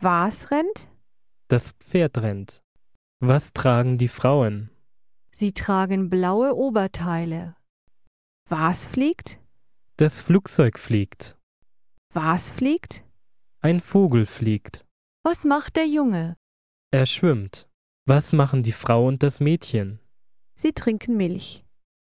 Was rennt? Das Pferd rennt. Was tragen die Frauen? Sie tragen blaue Oberteile. Was fliegt? Das Flugzeug fliegt. Was fliegt? Ein Vogel fliegt. Was macht der Junge? Er schwimmt. Was machen die Frau und das Mädchen? Sie trinken Milch.